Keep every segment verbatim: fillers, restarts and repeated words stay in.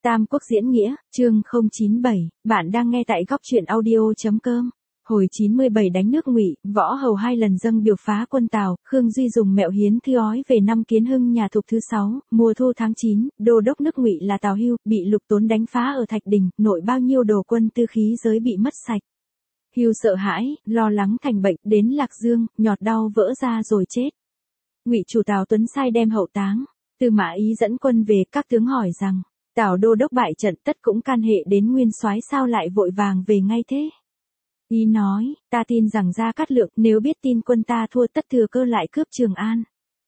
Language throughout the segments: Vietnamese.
Tam Quốc diễn nghĩa, chương không chín bảy, bạn đang nghe tại góc truyện audio.com. Hồi chín mươi bảy đánh nước Ngụy, Võ Hầu hai lần dâng biểu phá quân Tào, Khương Duy dùng mẹo hiến thư ói về năm Kiến Hưng nhà Thục thứ sáu, mùa thu tháng chín, đô đốc nước Ngụy là Tào Hưu, bị Lục Tốn đánh phá ở Thạch Đình, nội bao nhiêu đồ quân tư khí giới bị mất sạch. Hưu sợ hãi, lo lắng thành bệnh, đến Lạc Dương, nhọt đau vỡ ra rồi chết. Ngụy chủ Tào Tuấn sai đem hậu táng. Tư Mã Ý dẫn quân về, các tướng hỏi rằng, Tào đô đốc bại trận tất cũng can hệ đến nguyên soái, sao lại vội vàng về ngay thế? Ý nói, ta tin rằng Gia Cát Lượng nếu biết tin quân ta thua tất thừa cơ lại cướp Trường An.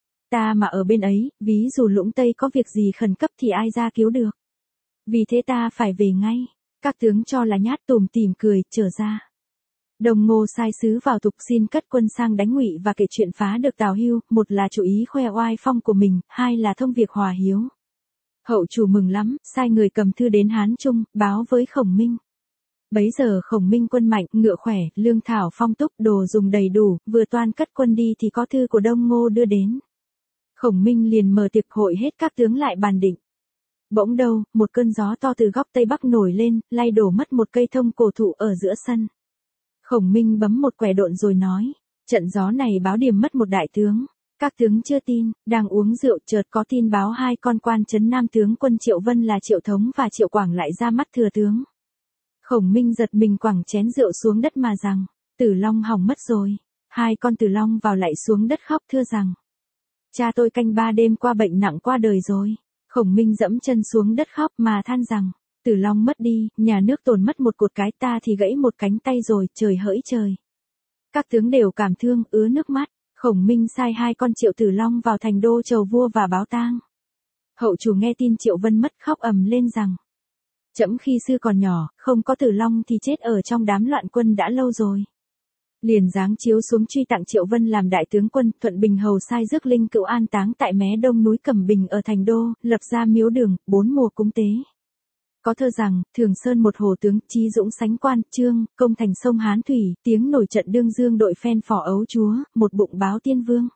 Ta mà ở bên ấy, ví dụ Lũng Tây có việc gì khẩn cấp thì ai ra cứu được. Vì thế ta phải về ngay. Các tướng cho là nhát, tủm tỉm cười, trở ra. Đồng Ngô sai sứ vào Thục xin cất quân sang đánh Ngụy và kể chuyện phá được Tào Hưu, một là chủ ý khoe oai phong của mình, hai là thông việc hòa hiếu. Hậu chủ mừng lắm, sai người cầm thư đến Hán Trung, báo với Khổng Minh. Bấy giờ Khổng Minh quân mạnh, ngựa khỏe, lương thảo phong túc, đồ dùng đầy đủ, vừa toan cất quân đi thì có thư của Đông Ngô đưa đến. Khổng Minh liền mở tiệc hội hết các tướng lại bàn định. Bỗng đâu, một cơn gió to từ góc Tây Bắc nổi lên, lay đổ mất một cây thông cổ thụ ở giữa sân. Khổng Minh bấm một quẻ độn rồi nói, trận gió này báo điểm mất một đại tướng. Các tướng chưa tin, đang uống rượu chợt có tin báo hai con quan trấn Nam tướng quân Triệu Vân là Triệu Thống và Triệu Quảng lại ra mắt thừa tướng. Khổng Minh giật mình quẳng chén rượu xuống đất mà rằng, Tử Long hỏng mất rồi. Hai con Tử Long vào lại xuống đất khóc thưa rằng, cha tôi canh ba đêm qua bệnh nặng qua đời rồi. Khổng Minh dẫm chân xuống đất khóc mà than rằng, Tử Long mất đi, nhà nước tổn mất một cột cái, ta thì gãy một cánh tay rồi, trời hỡi trời. Các tướng đều cảm thương, ứa nước mắt. Khổng Minh sai hai con Triệu Tử Long vào thành đô chầu vua và báo tang. Hậu chủ nghe tin Triệu Vân mất khóc ầm lên rằng, trẫm khi xưa còn nhỏ, không có Tử Long thì chết ở trong đám loạn quân đã lâu rồi. Liền giáng chiếu xuống truy tặng Triệu Vân làm đại tướng quân. Thuận Bình hầu sai rước linh cữu an táng tại mé đông núi Cẩm Bình ở thành đô, lập ra miếu đường, bốn mùa cúng tế. Có thơ rằng, Thường Sơn một hồ tướng, chí dũng sánh quan, trương, công thành sông Hán Thủy, tiếng nổi trận đương dương đội phen phò ấu chúa, một bụng báo tiên vương.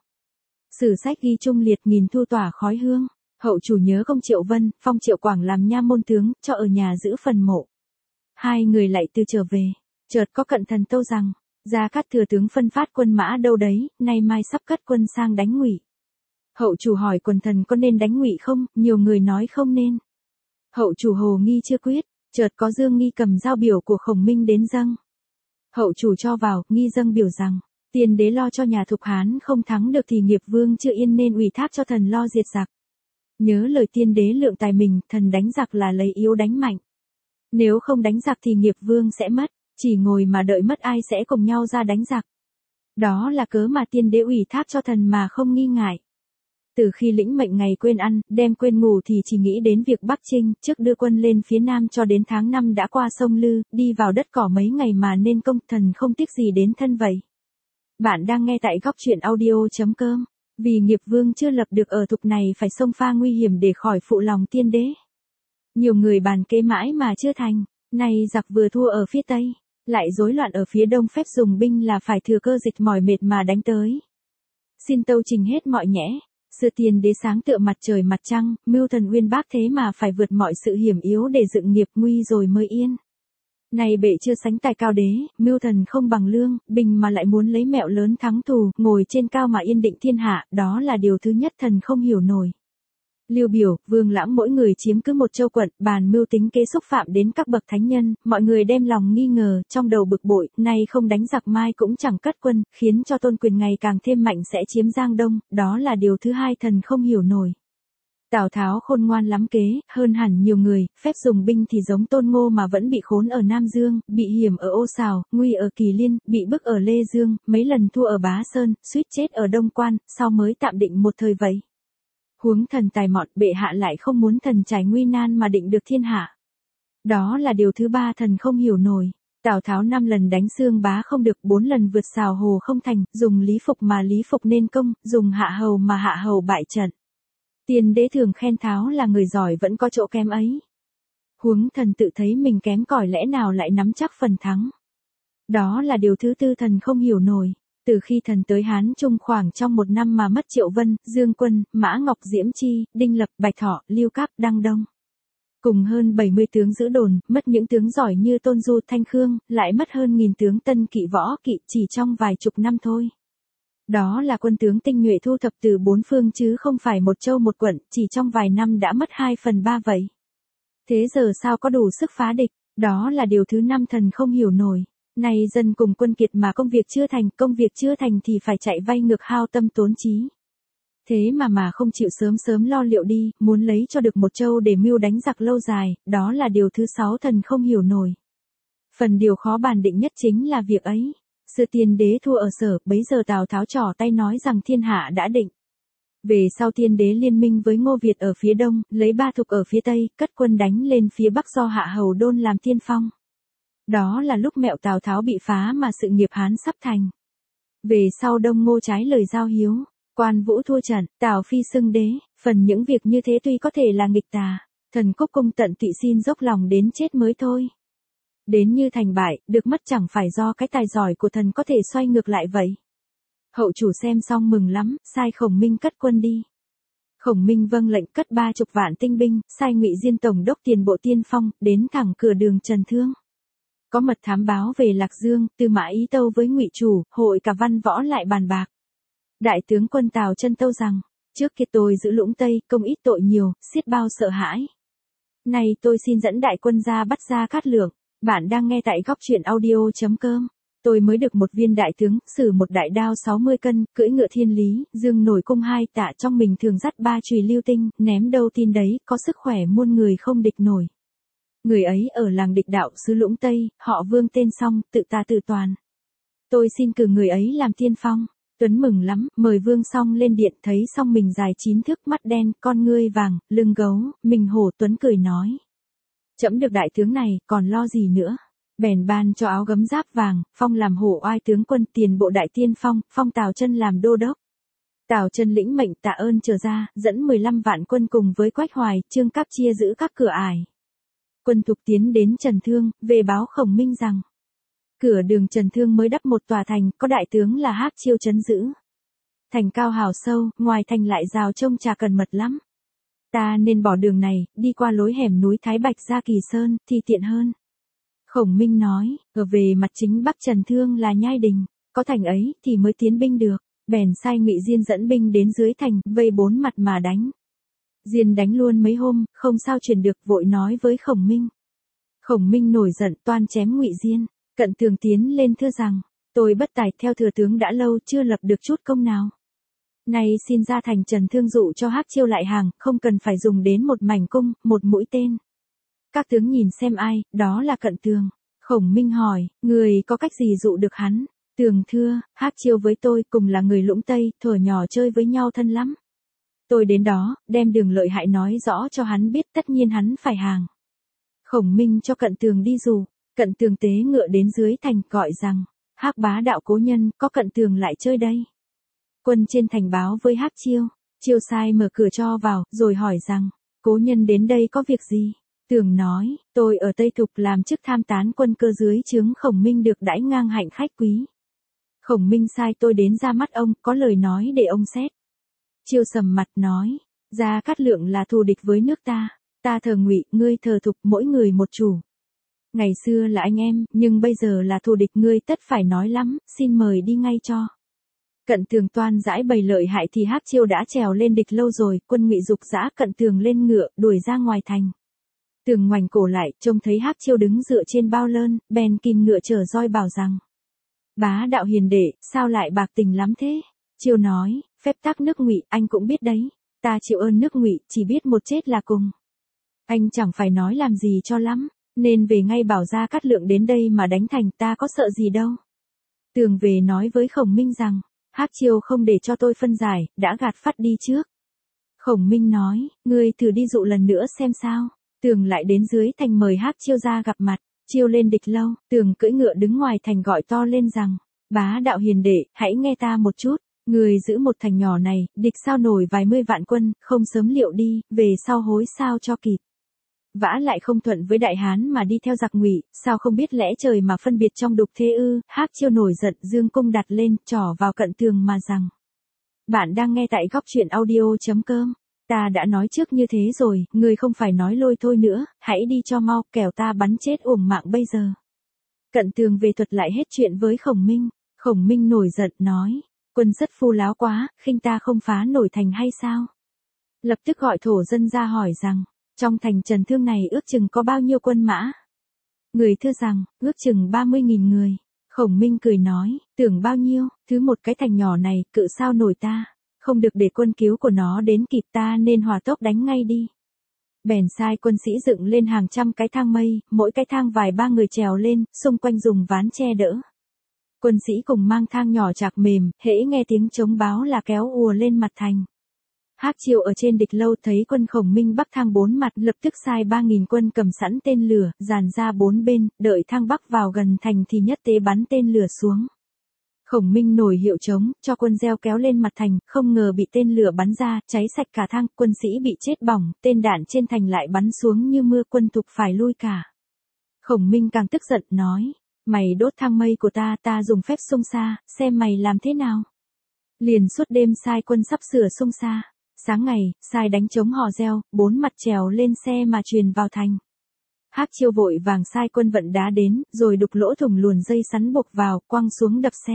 Sử sách ghi trung liệt nghìn thu tỏa khói hương. Hậu chủ nhớ công Triệu Vân, phong Triệu Quảng làm nha môn tướng, cho ở nhà giữ phần mộ. Hai người lại từ trở về, chợt có cận thần tâu rằng, Gia Cát thừa tướng phân phát quân mã đâu đấy, nay mai sắp cất quân sang đánh Ngụy. Hậu chủ hỏi quần thần có nên đánh Ngụy không, nhiều người nói không nên. Hậu chủ hồ nghi chưa quyết, chợt có Dương Nghi cầm dao biểu của Khổng Minh đến dâng. Hậu chủ cho vào, Nghi dâng biểu rằng, tiên đế lo cho nhà Thục Hán không thắng được thì nghiệp vương chưa yên nên ủy thác cho thần lo diệt giặc. Nhớ lời tiên đế lượng tài mình, thần đánh giặc là lấy yếu đánh mạnh. Nếu không đánh giặc thì nghiệp vương sẽ mất, chỉ ngồi mà đợi mất ai sẽ cùng nhau ra đánh giặc. Đó là cớ mà tiên đế ủy thác cho thần mà không nghi ngại. Từ khi lĩnh mệnh ngày quên ăn, đêm quên ngủ thì chỉ nghĩ đến việc Bắc Chinh, trước đưa quân lên phía Nam cho đến tháng năm đã qua sông Lư, đi vào đất cỏ mấy ngày mà nên công, thần không tiếc gì đến thân vậy. Bạn đang nghe tại góc truyện audio.com. Vì nghiệp vương chưa lập được ở Thục này phải xông pha nguy hiểm để khỏi phụ lòng tiên đế. Nhiều người bàn kế mãi mà chưa thành, nay giặc vừa thua ở phía Tây, lại rối loạn ở phía Đông, phép dùng binh là phải thừa cơ dịch mỏi mệt mà đánh tới. Xin tâu trình hết mọi nhẽ. Xưa tiên đế sáng tựa mặt trời mặt trăng, mưu thần uyên bác thế mà phải vượt mọi sự hiểm yếu để dựng nghiệp nguy rồi mới yên. Này bệ chưa sánh tài cao đế, mưu thần không bằng lương, bình mà lại muốn lấy mẹo lớn thắng thù, ngồi trên cao mà yên định thiên hạ, đó là điều thứ nhất thần không hiểu nổi. Lưu Biểu, Vương Lãng mỗi người chiếm cứ một châu quận, bàn mưu tính kế xúc phạm đến các bậc thánh nhân, mọi người đem lòng nghi ngờ, trong đầu bực bội, nay không đánh giặc mai cũng chẳng cất quân, khiến cho tôn quyền ngày càng thêm mạnh sẽ chiếm Giang Đông, đó là điều thứ hai thần không hiểu nổi. Tào Tháo khôn ngoan lắm kế, hơn hẳn nhiều người, phép dùng binh thì giống Tôn Ngô mà vẫn bị khốn ở Nam Dương, bị hiểm ở Ô Sào, nguy ở Kỳ Liên, bị bức ở Lê Dương, mấy lần thua ở Bá Sơn, suýt chết ở Đông Quan, sau mới tạm định một thời vậy. Huống thần tài mọn, bệ hạ lại không muốn thần trải nguy nan mà định được thiên hạ. Đó là điều thứ ba thần không hiểu nổi. Tào Tháo năm lần đánh Xương Bá không được, bốn lần vượt Sào Hồ không thành, dùng Lý Phục mà Lý Phục nên công, dùng Hạ Hầu mà Hạ Hầu bại trận. Tiên đế thường khen Tháo là người giỏi vẫn có chỗ kém ấy. Huống thần tự thấy mình kém cỏi lẽ nào lại nắm chắc phần thắng. Đó là điều thứ tư thần không hiểu nổi. Từ khi thần tới Hán Trung khoảng trong một năm mà mất Triệu Vân, Dương Quân, Mã Ngọc Diễm Chi, Đinh Lập, Bạch Thọ, Lưu Cáp, Đăng Đông. Cùng hơn bảy mươi tướng giữ đồn, mất những tướng giỏi như Tôn Du, Thanh Khương, lại mất hơn nghìn tướng tân kỵ võ kỵ chỉ trong vài chục năm thôi. Đó là quân tướng tinh nhuệ thu thập từ bốn phương chứ không phải một châu một quận, chỉ trong vài năm đã mất hai phần ba vậy. Thế giờ sao có đủ sức phá địch, đó là điều thứ năm thần không hiểu nổi. Này dân cùng quân kiệt mà công việc chưa thành, công việc chưa thành thì phải chạy vay ngược hao tâm tốn trí. Thế mà mà không chịu sớm sớm lo liệu đi, muốn lấy cho được một châu để mưu đánh giặc lâu dài, đó là điều thứ sáu thần không hiểu nổi. Phần điều khó bàn định nhất chính là việc ấy. Sự tiên đế thua ở Sở, bấy giờ Tào Tháo trỏ tay nói rằng thiên hạ đã định. Về sau tiên đế liên minh với Ngô Việt ở phía đông, lấy Ba Thục ở phía tây, cất quân đánh lên phía bắc do Hạ Hầu Đôn làm tiên phong. Đó là lúc mẹo Tào Tháo bị phá mà sự nghiệp Hán sắp thành. Về sau Đông Ngô trái lời giao hiếu, Quan Vũ thua trận, Tào Phi xưng đế, phần những việc như thế tuy có thể là nghịch tà, thần Cúc Cung tận tụy xin dốc lòng đến chết mới thôi. Đến như thành bại, được mất chẳng phải do cái tài giỏi của thần có thể xoay ngược lại vậy. Hậu chủ xem xong mừng lắm, sai Khổng Minh cất quân đi. Khổng Minh vâng lệnh cất ba chục vạn tinh binh, sai Ngụy Diên tổng đốc tiền bộ tiên phong, đến thẳng cửa đường Trần Thương. Có mật thám báo về Lạc Dương, Tư Mã Ý Tâu với Ngụy chủ, hội cả văn võ lại bàn bạc. Đại tướng quân Tào Chân tâu rằng, trước kia tôi giữ Lũng Tây, công ít tội nhiều, xiết bao sợ hãi. Nay tôi xin dẫn đại quân ra bắt Gia Cát Lượng. Bạn đang nghe tại góc truyện audio chấm com. Tôi mới được một viên đại tướng, sử một đại đao sáu mươi cân, cưỡi ngựa thiên lý, dương nổi cung hai tạ, trong mình thường dắt ba chùy lưu tinh, ném đâu tin đấy, có sức khỏe muôn người không địch nổi. Người ấy ở làng địch đạo xứ Lũng Tây, họ Vương tên Song, tự ta tự toàn. Tôi xin cử người ấy làm tiên phong. Tuấn mừng lắm, mời Vương Song lên điện, thấy Song mình dài chín thước, mắt đen, con ngươi vàng, lưng gấu, mình hổ. Tuấn cười nói: Trẫm được đại tướng này, còn lo gì nữa. Bèn ban cho áo gấm giáp vàng, phong làm hổ oai tướng quân, tiền bộ đại tiên phong, phong Tào Chân làm đô đốc. Tào Chân lĩnh mệnh tạ ơn trở ra, dẫn mười lăm vạn quân cùng với Quách Hoài, Trương Cáp chia giữ các cửa ải. Quân Thục tiến đến Trần Thương, về báo Khổng Minh rằng cửa đường Trần Thương mới đắp một tòa thành, có đại tướng là Hác Chiêu trấn giữ. Thành cao hào sâu, ngoài thành lại rào trông trà cần mật lắm. Ta nên bỏ đường này, đi qua lối hẻm núi Thái Bạch ra Kỳ Sơn, thì tiện hơn. Khổng Minh nói, ở về mặt chính Bắc Trần Thương là Nhai Đình, có thành ấy thì mới tiến binh được. Bèn sai Ngụy Diên dẫn binh đến dưới thành, vây bốn mặt mà đánh. Diên đánh luôn mấy hôm, không sao truyền được, vội nói với Khổng Minh. Khổng Minh nổi giận, toan chém Ngụy Diên. Cận Tường tiến lên thưa rằng, tôi bất tài theo thừa tướng đã lâu, chưa lập được chút công nào. Nay xin ra thành Trần Thương dụ cho Hác Chiêu lại hàng, không cần phải dùng đến một mảnh cung, một mũi tên. Các tướng nhìn xem ai, đó là Cận Tường. Khổng Minh hỏi, người có cách gì dụ được hắn? Tường thưa, Hác Chiêu với tôi cùng là người Lũng Tây, thuở nhỏ chơi với nhau thân lắm. Tôi đến đó, đem đường lợi hại nói rõ cho hắn biết, tất nhiên hắn phải hàng. Khổng Minh cho Cận Tường đi dụ. Cận Tường tế ngựa đến dưới thành, gọi rằng, Hác bá đạo cố nhân, có Cận Tường lại chơi đây. Quân trên thành báo với Hác Chiêu, Chiêu sai mở cửa cho vào, rồi hỏi rằng, cố nhân đến đây có việc gì? Tường nói, tôi ở Tây Thục làm chức tham tán quân cơ dưới trướng Khổng Minh được đãi ngang hạnh khách quý. Khổng Minh sai tôi đến ra mắt ông, có lời nói để ông xét. Chiêu sầm mặt nói, Gia Cát Lượng là thù địch với nước ta, ta thờ Ngụy, ngươi thờ Thục, mỗi người một chủ. Ngày xưa là anh em, nhưng bây giờ là thù địch, ngươi tất phải nói lắm, xin mời đi ngay cho. Cận Tường toan giải bày lợi hại thì Hác Chiêu đã trèo lên địch lâu rồi, quân Ngụy giục giã Cận Tường lên ngựa, đuổi ra ngoài thành. Tường ngoảnh cổ lại, trông thấy Hác Chiêu đứng dựa trên bao lơn, bèn kìm ngựa chở roi bảo rằng, bá đạo hiền đệ, sao lại bạc tình lắm thế? Chiêu nói, phép tắc nước Ngụy, anh cũng biết đấy, ta chịu ơn nước Ngụy, chỉ biết một chết là cùng. Anh chẳng phải nói làm gì cho lắm, nên về ngay bảo Gia Cát Lượng đến đây mà đánh thành, ta có sợ gì đâu. Tường về nói với Khổng Minh rằng, Hác Chiêu không để cho tôi phân giải, đã gạt phắt đi trước. Khổng Minh nói, ngươi thử đi dụ lần nữa xem sao. Tường lại đến dưới thành mời Hác Chiêu ra gặp mặt. Chiêu lên địch lâu, Tường cưỡi ngựa đứng ngoài thành gọi to lên rằng, bá đạo hiền đệ, hãy nghe ta một chút. Người giữ một thành nhỏ này, địch sao nổi vài mươi vạn quân, không sớm liệu đi, về sau hối sao cho kịp. Vã lại không thuận với Đại Hán mà đi theo giặc Ngụy, sao không biết lẽ trời mà phân biệt trong đục thế ư? Hác Chiêu nổi giận, dương cung đặt lên, trỏ vào Cận Tường mà rằng, bạn đang nghe tại góc truyện audio chấm com. Ta đã nói trước như thế rồi, ngươi không phải nói lôi thôi nữa, hãy đi cho mau, kẻo ta bắn chết uổng mạng bây giờ. Cận Tường về thuật lại hết chuyện với Khổng Minh. Khổng Minh nổi giận nói, quân rất phu láo quá, khinh ta không phá nổi thành hay sao? Lập tức gọi thổ dân ra hỏi rằng, trong thành Trần Thương này ước chừng có bao nhiêu quân mã? Người thưa rằng, ước chừng ba mươi nghìn người. Khổng Minh cười nói, tưởng bao nhiêu, thứ một cái thành nhỏ này, cự sao nổi ta, không được để quân cứu của nó đến kịp ta nên hòa tốc đánh ngay đi. Bèn sai quân sĩ dựng lên hàng trăm cái thang mây, mỗi cái thang vài ba người trèo lên, xung quanh dùng ván che đỡ. Quân sĩ cùng mang thang nhỏ chạc mềm, hễ nghe tiếng trống báo là kéo ùa lên mặt thành. Hắc Chiêu ở trên địch lâu thấy quân Khổng Minh bắc thang bốn mặt, lập tức sai ba nghìn quân cầm sẵn tên lửa, dàn ra bốn bên, đợi thang bắc vào gần thành thì nhất tế bắn tên lửa xuống. Khổng Minh nổi hiệu trống, cho quân gieo kéo lên mặt thành, không ngờ bị tên lửa bắn ra, cháy sạch cả thang, quân sĩ bị chết bỏng, tên đạn trên thành lại bắn xuống như mưa, quân thục phải lui cả. Khổng Minh càng tức giận, nói, mày đốt thang mây của ta, ta dùng phép xung xa, xem mày làm thế nào. Liền suốt đêm sai quân sắp sửa xung xa. Sáng ngày, sai đánh trống hò reo, bốn mặt trèo lên xe mà truyền vào thành. Hắc Chiêu vội vàng sai quân vận đá đến, rồi đục lỗ thủng luồn dây sắn buộc vào, quăng xuống đập xe.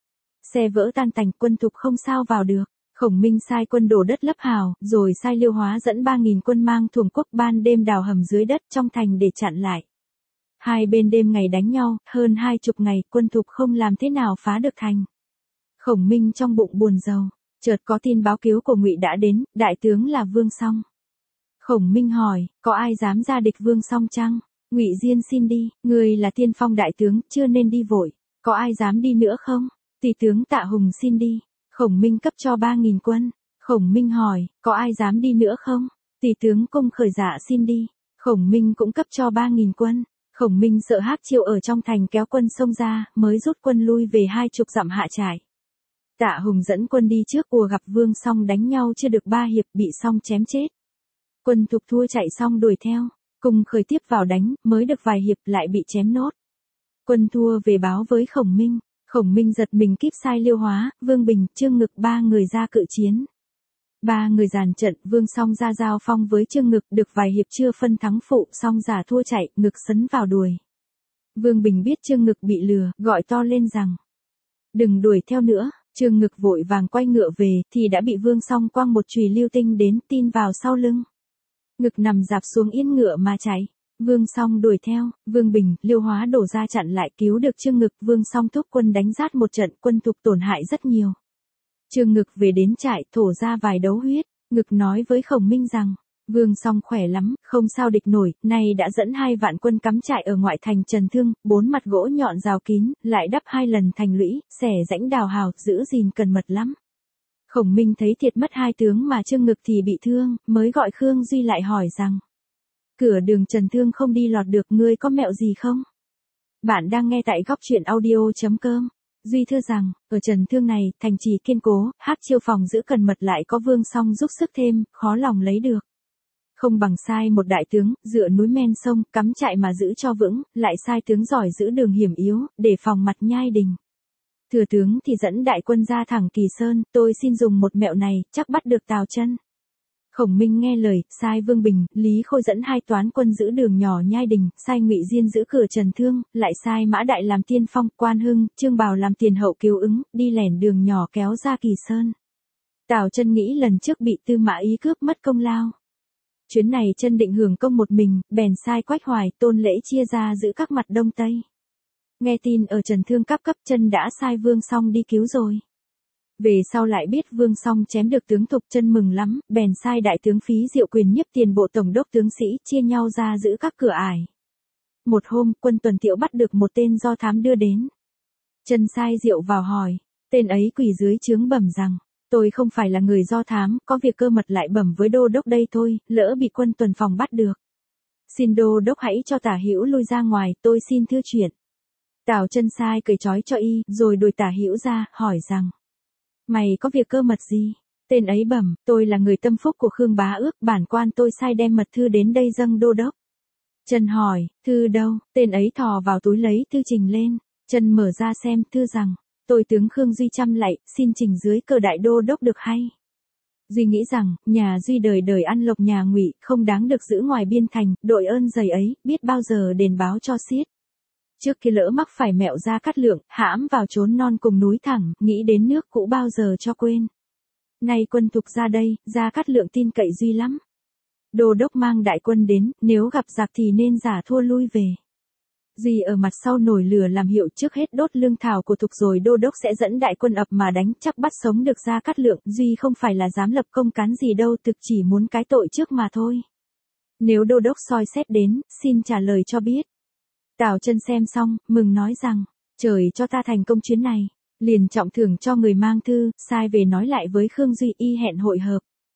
Xe vỡ tan tành, quân thục không sao vào được. Khổng Minh sai quân đổ đất lấp hào, rồi sai Liêu Hóa dẫn ba nghìn quân mang thuồng quốc ban đêm đào hầm dưới đất trong thành để chặn lại. Hai bên đêm ngày đánh nhau, hơn hai chục ngày, quân thục không làm thế nào phá được thành. Khổng Minh trong bụng buồn rầu. Chợt có tin báo cứu của Ngụy đã đến, đại tướng là Vương Song. Khổng Minh hỏi, có ai dám ra địch Vương Song chăng? Ngụy Diên xin đi, người là tiên phong đại tướng, chưa nên đi vội. Có ai dám đi nữa không? Tỷ tướng Tạ Hùng xin đi. Khổng Minh cấp cho ba nghìn quân. Khổng Minh hỏi, có ai dám đi nữa không? Tỷ tướng Cung Khởi Dạ xin đi. Khổng Minh cũng cấp cho ba nghìn quân. Khổng Minh sợ Hắc Chiêu ở trong thành kéo quân xông ra, mới rút quân lui về hai chục dặm hạ trại. Tạ Hùng dẫn quân đi trước ùa gặp Vương Song đánh nhau chưa được ba hiệp bị Song chém chết. Quân thục thua chạy xong đuổi theo, cùng khởi tiếp vào đánh, mới được vài hiệp lại bị chém nốt. Quân thua về báo với Khổng Minh, Khổng Minh giật mình kíp sai Liêu Hóa, Vương Bình, Trương Ngực ba người ra cự chiến. Ba người dàn trận, Vương Song ra giao phong với Trương Ngực, được vài hiệp chưa phân thắng phụ, Song giả thua chạy, Ngực sấn vào đuổi. Vương Bình biết Trương Ngực bị lừa, gọi to lên rằng, đừng đuổi theo nữa. Trương Ngực vội vàng quay ngựa về, thì đã bị Vương Song quăng một chùy lưu tinh đến, tin vào sau lưng. Ngực nằm dạp xuống yên ngựa mà chạy. Vương Song đuổi theo, Vương Bình, Liêu Hóa đổ ra chặn lại cứu được Trương Ngực. Vương Song thúc quân đánh rát một trận, quân thục tổn hại rất nhiều. Trương Ngực về đến trại, thổ ra vài đấu huyết. Ngực nói với Khổng Minh rằng, Vương Song khỏe lắm, không sao địch nổi, nay đã dẫn hai vạn quân cắm trại ở ngoại thành Trần Thương, bốn mặt gỗ nhọn rào kín, lại đắp hai lần thành lũy, xẻ rãnh đào hào, giữ gìn cẩn mật lắm. Khổng Minh thấy thiệt mất hai tướng mà Trương Ngực thì bị thương, mới gọi Khương Duy lại hỏi rằng, cửa đường Trần Thương không đi lọt được, ngươi có mẹo gì không? Bạn đang nghe tại góc truyện audio chấm com. Duy thưa rằng, ở Trần Thương này, thành trì kiên cố, Hắc Chiêu phòng giữ cẩn mật lại có Vương Song giúp sức thêm, khó lòng lấy được. Không bằng sai một đại tướng, dựa núi men sông, cắm trại mà giữ cho vững, lại sai tướng giỏi giữ đường hiểm yếu, để phòng mặt nhai đình. Thừa tướng thì dẫn đại quân ra thẳng Kỳ Sơn, tôi xin dùng một mẹo này, chắc bắt được Tào Chân. Khổng Minh nghe lời, sai Vương Bình, Lý Khôi dẫn hai toán quân giữ đường nhỏ nhai đình, sai Ngụy Diên giữ cửa Trần Thương, lại sai Mã Đại làm tiên phong, Quan Hưng, Trương Bào làm tiền hậu cứu ứng, đi lẻn đường nhỏ kéo ra Kỳ Sơn. Tào Chân nghĩ lần trước bị Tư Mã Ý cướp mất công lao. Chuyến này Chân định hưởng công một mình, bèn sai Quách Hoài, Tôn Lễ chia ra giữ các mặt đông tây. Nghe tin ở Trần Thương cấp cấp, Chân đã sai Vương Song đi cứu rồi. Về sau lại biết Vương Song chém được tướng Thục, Chân mừng lắm, bèn sai đại tướng Phí Diệu Quyền nhiếp tiền bộ tổng đốc tướng sĩ chia nhau ra giữ các cửa ải. Một hôm, quân tuần tiễu bắt được một tên do thám đưa đến. Chân sai Diệu vào hỏi, tên ấy quỳ dưới trướng bẩm rằng, tôi không phải là người do thám, có việc cơ mật lại bẩm với đô đốc đây thôi, lỡ bị quân tuần phòng bắt được. Xin đô đốc hãy cho Tả Hữu lui ra ngoài, tôi xin thưa chuyện. Tào Chân sai cởi trói cho y, rồi đuổi Tả Hữu ra, hỏi rằng, mày có việc cơ mật gì? Tên ấy bẩm, tôi là người tâm phúc của Khương Bá Ước, bản quan tôi sai đem mật thư đến đây dâng đô đốc. Chân hỏi, thư đâu? Tên ấy thò vào túi lấy thư trình lên. Chân mở ra xem, thư rằng, tôi tướng Khương Duy chăm lạy, xin trình dưới cờ đại đô đốc được hay. Duy nghĩ rằng, nhà Duy đời đời ăn lộc nhà Ngụy, không đáng được giữ ngoài biên thành, đội ơn dày ấy, biết bao giờ đền báo cho xiết. Trước kia lỡ mắc phải mẹo Gia Cát Lượng, hãm vào chốn non cùng núi thẳm, nghĩ đến nước cũ bao giờ cho quên. Nay quân Thục ra đây, Gia Cát Lượng tin cậy Duy lắm. Đô đốc mang đại quân đến, nếu gặp giặc thì nên giả thua lui về. Duy ở mặt sau nổi lửa làm hiệu, trước hết đốt lương thảo của Thục rồi đô đốc sẽ dẫn đại quân ập mà đánh, chắc bắt sống được Gia Cát Lượng. Duy không phải là dám lập công cán gì đâu, thực chỉ muốn cái tội trước mà thôi. Nếu đô đốc soi xét đến, xin trả lời cho biết. Tào Chân xem xong, mừng nói rằng, trời cho ta thành công chuyến này, liền trọng thưởng cho người mang thư, sai về nói lại với Khương Duy y hẹn hội hợp.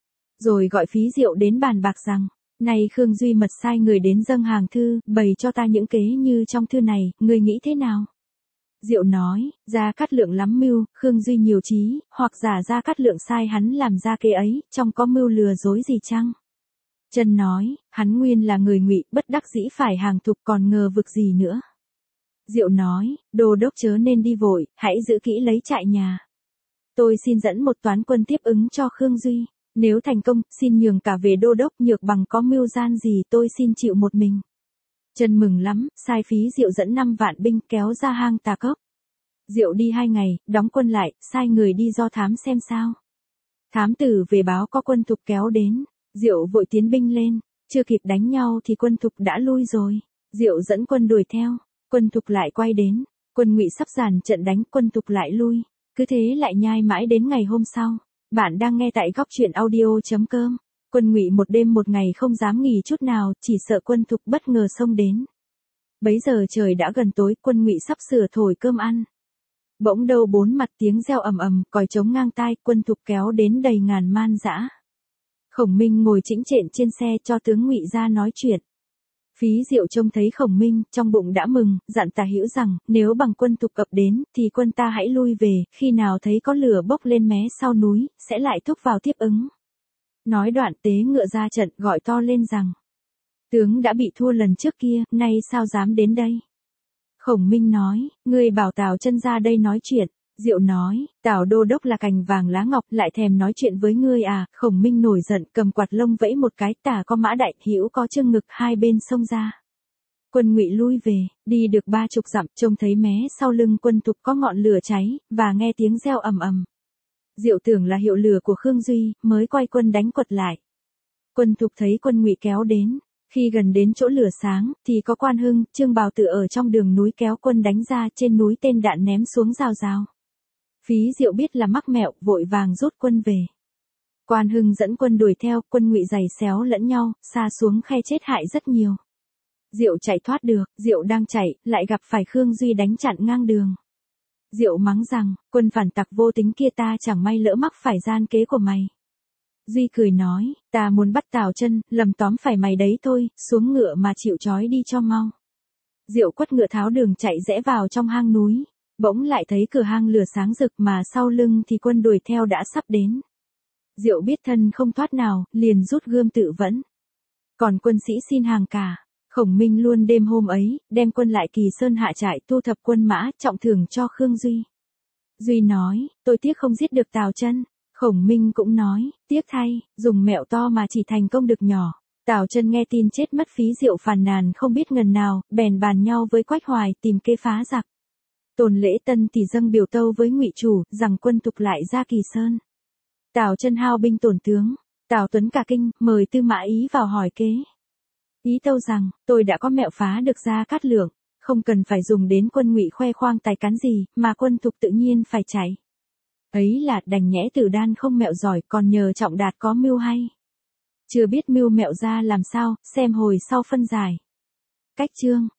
Rồi gọi Phí Diệu đến bàn bạc rằng, này Khương Duy mật sai người đến dâng hàng thư, bày cho ta những kế như trong thư này, ngươi nghĩ thế nào? Diệu nói, Gia Cát Lượng lắm mưu, Khương Duy nhiều trí, hoặc giả Gia Cát Lượng sai hắn làm ra kế ấy, trong có mưu lừa dối gì chăng? Chân nói, hắn nguyên là người Ngụy, bất đắc dĩ phải hàng Thục, còn ngờ vực gì nữa. Diệu nói, đô đốc chớ nên đi vội, hãy giữ kỹ lấy trại nhà. Tôi xin dẫn một toán quân tiếp ứng cho Khương Duy. Nếu thành công, xin nhường cả về đô đốc, nhược bằng có mưu gian gì tôi xin chịu một mình. Trần mừng lắm, sai Phí Diệu dẫn năm vạn binh kéo ra hang Tà Cốc. Diệu đi hai ngày, đóng quân lại, sai người đi do thám xem sao. Thám tử về báo có quân Thục kéo đến, Diệu vội tiến binh lên, chưa kịp đánh nhau thì quân Thục đã lui rồi. Diệu dẫn quân đuổi theo, quân Thục lại quay đến, quân Ngụy sắp dàn trận đánh, quân Thục lại lui, cứ thế lại nhai mãi đến ngày hôm sau. Bạn đang nghe tại góc truyện audio chấm com. Quân Ngụy một đêm một ngày không dám nghỉ chút nào, chỉ sợ quân Thục bất ngờ xông đến. Bấy giờ trời đã gần tối, quân Ngụy sắp sửa thổi cơm ăn. Bỗng đâu bốn mặt tiếng reo ầm ầm, còi trống ngang tai, quân Thục kéo đến đầy ngàn man dã. Khổng Minh ngồi chĩnh trện trên xe cho tướng Ngụy ra nói chuyện. Phí Diệu trông thấy Khổng Minh, trong bụng đã mừng, dặn Tả Hữu rằng, nếu bằng quân Thục cập đến, thì quân ta hãy lui về, khi nào thấy có lửa bốc lên mé sau núi, sẽ lại thúc vào tiếp ứng. Nói đoạn tế ngựa ra trận, gọi to lên rằng, tướng đã bị thua lần trước kia, nay sao dám đến đây? Khổng Minh nói, ngươi bảo Tào Chân ra đây nói chuyện. Diệu nói, Tào đô đốc là cành vàng lá ngọc, lại thèm nói chuyện với ngươi à? Khổng Minh nổi giận, cầm quạt lông vẫy một cái, Tả có mã đại, Hữu có Trương Ngực, hai bên xông ra. Quân Ngụy lui về, đi được ba chục dặm, trông thấy mé sau lưng quân Thục có ngọn lửa cháy, và nghe tiếng reo ầm ầm. Diệu tưởng là hiệu lửa của Khương Duy, mới quay quân đánh quật lại. Quân Thục thấy quân Ngụy kéo đến, khi gần đến chỗ lửa sáng, thì có Quan Hưng, Trương Bào Tử ở trong đường núi kéo quân đánh ra, trên núi tên đạn ném xuống rào rào. Phí Diệu biết là mắc mẹo, vội vàng rút quân về. Quan Hưng dẫn quân đuổi theo, quân Ngụy giày xéo lẫn nhau, xa xuống khe chết hại rất nhiều. Diệu chạy thoát được, Diệu đang chạy, lại gặp phải Khương Duy đánh chặn ngang đường. Diệu mắng rằng, quân phản tặc vô tính kia ta chẳng may lỡ mắc phải gian kế của mày. Duy cười nói, ta muốn bắt Tào Chân, lầm tóm phải mày đấy thôi, xuống ngựa mà chịu trói đi cho mau. Diệu quất ngựa tháo đường chạy rẽ vào trong hang núi. Bỗng lại thấy cửa hang lửa sáng rực mà sau lưng thì quân đuổi theo đã sắp đến. Diệu biết thân không thoát nào, liền rút gươm tự vẫn. Còn quân sĩ xin hàng cả. Khổng Minh luôn đêm hôm ấy, đem quân lại Kỳ Sơn hạ trại, thu thập quân mã, trọng thưởng cho Khương Duy. Duy nói, tôi tiếc không giết được Tào Chân. Khổng Minh cũng nói, tiếc thay, dùng mẹo to mà chỉ thành công được nhỏ. Tào Chân nghe tin chết mất, Phí Diệu phàn nàn không biết ngần nào, bèn bàn nhau với Quách Hoài tìm kế phá giặc. Tôn Lễ Tân thì dâng biểu tâu với Ngụy chủ, rằng quân Thục lại ra Kỳ Sơn. Tào Chân hao binh tổn tướng, Tào Tuấn cả kinh, mời Tư Mã Ý vào hỏi kế. Ý tâu rằng, tôi đã có mẹo phá được Gia Cát Lượng, không cần phải dùng đến quân Ngụy khoe khoang tài cán gì, mà quân Thục tự nhiên phải chạy. Ấy là đành nhẽ Tử Đan không mẹo giỏi, còn nhờ Trọng Đạt có mưu hay. Chưa biết mưu mẹo ra làm sao, xem hồi sau phân giải. Cách chương